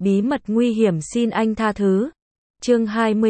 bí mật nguy hiểm xin anh tha thứ. Chương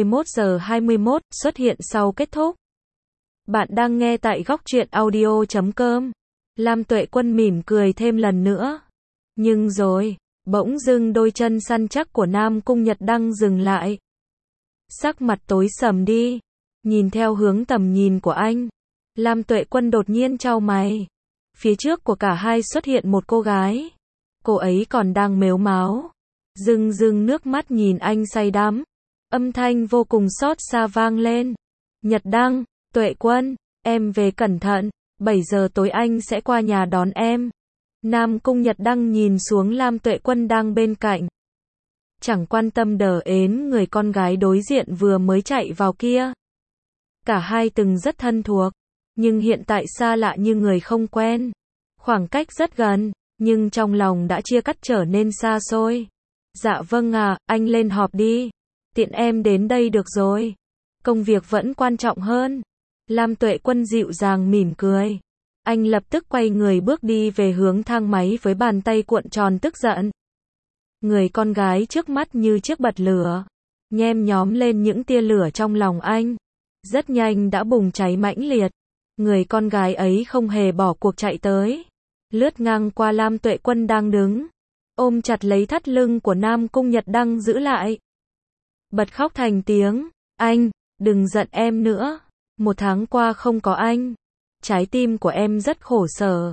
21:21 xuất hiện sau kết thúc. Bạn đang nghe tại góc truyện audio.com. Lam Tuệ Quân mỉm cười thêm lần nữa. Nhưng rồi, bỗng dưng đôi chân săn chắc của Nam Cung Nhật Đăng dừng lại. Sắc mặt tối sầm đi. Nhìn theo hướng tầm nhìn của anh, Lam Tuệ Quân đột nhiên chau mày. Phía trước của cả hai xuất hiện một cô gái. Cô ấy còn đang mếu máo, rưng rưng nước mắt nhìn anh say đắm. Âm thanh vô cùng xót xa vang lên. Nhật Đăng, Tuệ Quân, em về cẩn thận, 7 giờ tối anh sẽ qua nhà đón em. Nam Cung Nhật Đăng nhìn xuống Lam Tuệ Quân đang bên cạnh. Chẳng quan tâm đờ ến người con gái đối diện vừa mới chạy vào kia. Cả hai từng rất thân thuộc, nhưng hiện tại xa lạ như người không quen. Khoảng cách rất gần, nhưng trong lòng đã chia cắt trở nên xa xôi. Dạ vâng ạ, anh lên họp đi. Tiện em đến đây được rồi. Công việc vẫn quan trọng hơn. Lam Tuệ Quân dịu dàng mỉm cười. Anh lập tức quay người bước đi về hướng thang máy với bàn tay cuộn tròn tức giận. Người con gái trước mắt như chiếc bật lửa, nhem nhóm lên những tia lửa trong lòng anh. Rất nhanh đã bùng cháy mãnh liệt. Người con gái ấy không hề bỏ cuộc chạy tới, lướt ngang qua Lam Tuệ Quân đang đứng, ôm chặt lấy thắt lưng của Nam Cung Nhật Đăng giữ lại. Bật khóc thành tiếng, anh, đừng giận em nữa. 1 tháng qua không có anh, trái tim của em rất khổ sở.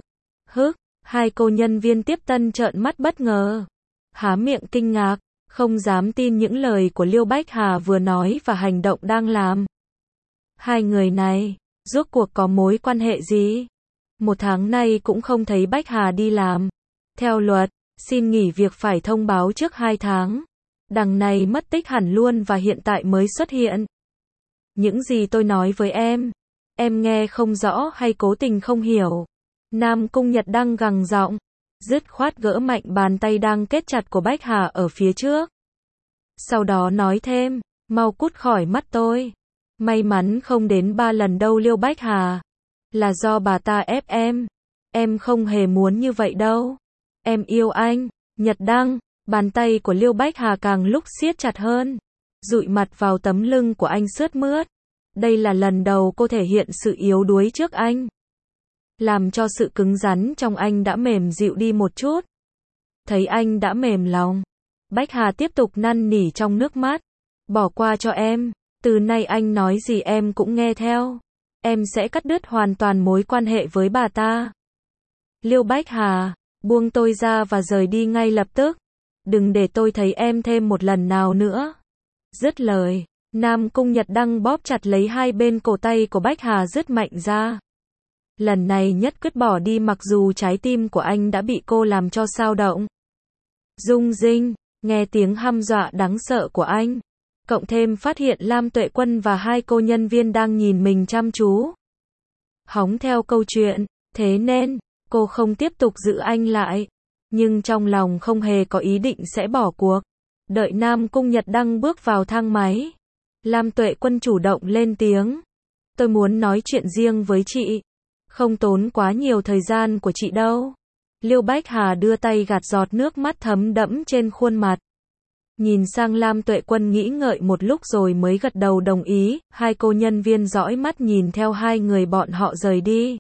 Hai cô nhân viên tiếp tân trợn mắt bất ngờ, há miệng kinh ngạc, không dám tin những lời của Liêu Bách Hà vừa nói và hành động đang làm. Hai người này, rốt cuộc có mối quan hệ gì? 1 tháng nay cũng không thấy Bách Hà đi làm. Theo luật, xin nghỉ việc phải thông báo trước 2 tháng. Đằng này mất tích hẳn luôn và hiện tại mới xuất hiện. Những gì tôi nói với em nghe không rõ hay cố tình không hiểu? Nam Cung Nhật Đăng gằn giọng, dứt khoát gỡ mạnh bàn tay đang kết chặt của Bách Hà ở phía trước. Sau đó nói thêm, mau cút khỏi mắt tôi. May mắn không đến 3 lần đâu Liêu Bách Hà. Là do bà ta ép em không hề muốn như vậy đâu. Em yêu anh, Nhật Đăng. Bàn tay của Liêu Bách Hà càng lúc siết chặt hơn, dụi mặt vào tấm lưng của anh sướt mướt. Đây là lần đầu cô thể hiện sự yếu đuối trước anh, làm cho sự cứng rắn trong anh đã mềm dịu đi một chút. Thấy anh đã mềm lòng, Bách Hà tiếp tục năn nỉ trong nước mắt. Bỏ qua cho em, từ nay anh nói gì em cũng nghe theo. Em sẽ cắt đứt hoàn toàn mối quan hệ với bà ta. Liêu Bách Hà, buông tôi ra và rời đi ngay lập tức. Đừng để tôi thấy em thêm một lần nào nữa. Dứt lời, Nam Cung Nhật Đăng bóp chặt lấy hai bên cổ tay của Bách Hà dứt mạnh ra. Lần này nhất quyết bỏ đi mặc dù trái tim của anh đã bị cô làm cho xao động. Dung Dinh, nghe tiếng hăm dọa đáng sợ của anh, cộng thêm phát hiện Lam Tuệ Quân và hai cô nhân viên đang nhìn mình chăm chú, hóng theo câu chuyện, thế nên, cô không tiếp tục giữ anh lại. Nhưng trong lòng không hề có ý định sẽ bỏ cuộc. Đợi Nam Cung Nhật Đăng bước vào thang máy, Lam Tuệ Quân chủ động lên tiếng. Tôi muốn nói chuyện riêng với chị. Không tốn quá nhiều thời gian của chị đâu. Liêu Bách Hà đưa tay gạt giọt nước mắt thấm đẫm trên khuôn mặt. Nhìn sang Lam Tuệ Quân nghĩ ngợi một lúc rồi mới gật đầu đồng ý. Hai cô nhân viên dõi mắt nhìn theo hai người bọn họ rời đi.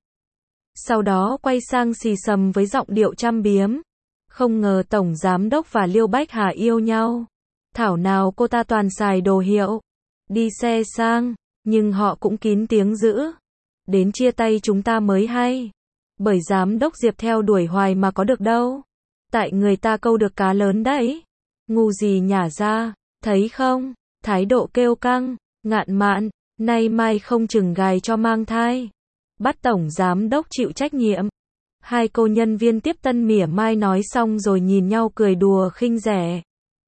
Sau đó quay sang xì xầm với giọng điệu chăm biếm. Không ngờ Tổng Giám Đốc và Liêu Bách Hà yêu nhau. Thảo nào cô ta toàn xài đồ hiệu, đi xe sang, nhưng họ cũng kín tiếng dữ. Đến chia tay chúng ta mới hay. Bởi Giám Đốc Diệp theo đuổi hoài mà có được đâu. Tại người ta câu được cá lớn đấy. Ngu gì nhả ra, thấy không? Thái độ kêu căng, ngạn mạn, nay mai không chừng gài cho mang thai. Bắt Tổng Giám Đốc chịu trách nhiệm. Hai cô nhân viên tiếp tân mỉa mai nói xong rồi nhìn nhau cười đùa khinh rẻ.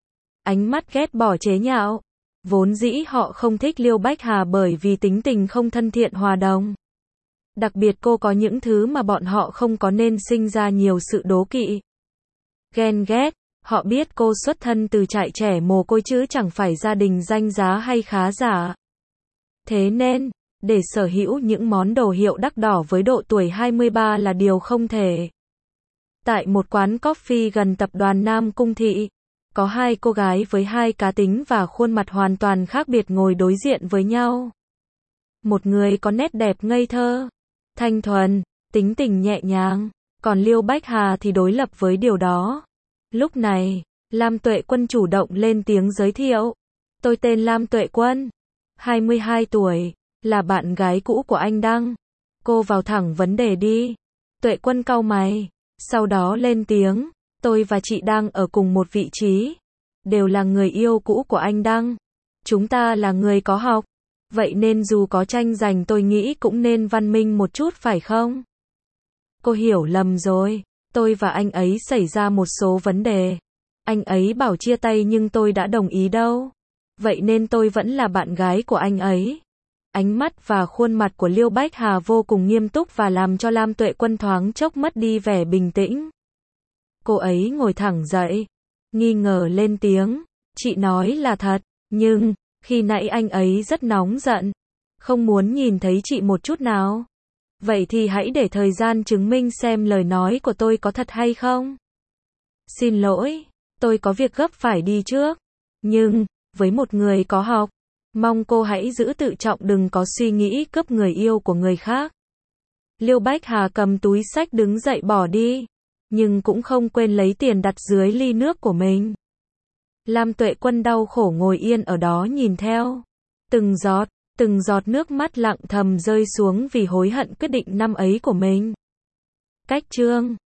Ánh mắt ghét bỏ chế nhạo. Vốn dĩ họ không thích Liêu Bách Hà bởi vì tính tình không thân thiện hòa đồng. Đặc biệt cô có những thứ mà bọn họ không có nên sinh ra nhiều sự đố kỵ, ghen ghét. Họ biết cô xuất thân từ trại trẻ mồ côi chứ chẳng phải gia đình danh giá hay khá giả. Thế nên, để sở hữu những món đồ hiệu đắt đỏ với độ tuổi 23 là điều không thể. Tại một quán coffee gần tập đoàn Nam Cung Thị, Có hai cô gái với hai cá tính và khuôn mặt hoàn toàn khác biệt ngồi đối diện với nhau. Một người có nét đẹp ngây thơ, thanh thuần, tính tình nhẹ nhàng, còn Liêu Bách Hà thì đối lập với điều đó. Lúc này, Lam Tuệ Quân chủ động lên tiếng giới thiệu. Tôi tên Lam Tuệ Quân, 22 tuổi, là bạn gái cũ của anh Đăng. Cô vào thẳng vấn đề đi. Tuệ Quân cau mày, sau đó lên tiếng. Tôi và chị đang ở cùng một vị trí, đều là người yêu cũ của anh Đăng. Chúng ta là người có học, vậy nên dù có tranh giành tôi nghĩ cũng nên văn minh một chút phải không? Cô hiểu lầm rồi, tôi và anh ấy xảy ra một số vấn đề. Anh ấy bảo chia tay nhưng tôi đã đồng ý đâu. Vậy nên tôi vẫn là bạn gái của anh ấy. Ánh mắt và khuôn mặt của Liêu Bách Hà vô cùng nghiêm túc và làm cho Lam Tuệ Quân thoáng chốc mất đi vẻ bình tĩnh. Cô ấy ngồi thẳng dậy, nghi ngờ lên tiếng. Chị nói là thật, nhưng khi nãy anh ấy rất nóng giận, không muốn nhìn thấy chị một chút nào. Vậy thì hãy để thời gian chứng minh xem lời nói của tôi có thật hay không. Xin lỗi, tôi có việc gấp phải đi trước. Nhưng, với một người có học, mong cô hãy giữ tự trọng, đừng có suy nghĩ cướp người yêu của người khác. Liêu Bách Hà cầm túi xách đứng dậy bỏ đi, nhưng cũng không quên lấy tiền đặt dưới ly nước của mình. Lam Tuệ Quân đau khổ ngồi yên ở đó nhìn theo. Từng giọt nước mắt lặng thầm rơi xuống vì hối hận quyết định năm ấy của mình. Cách chương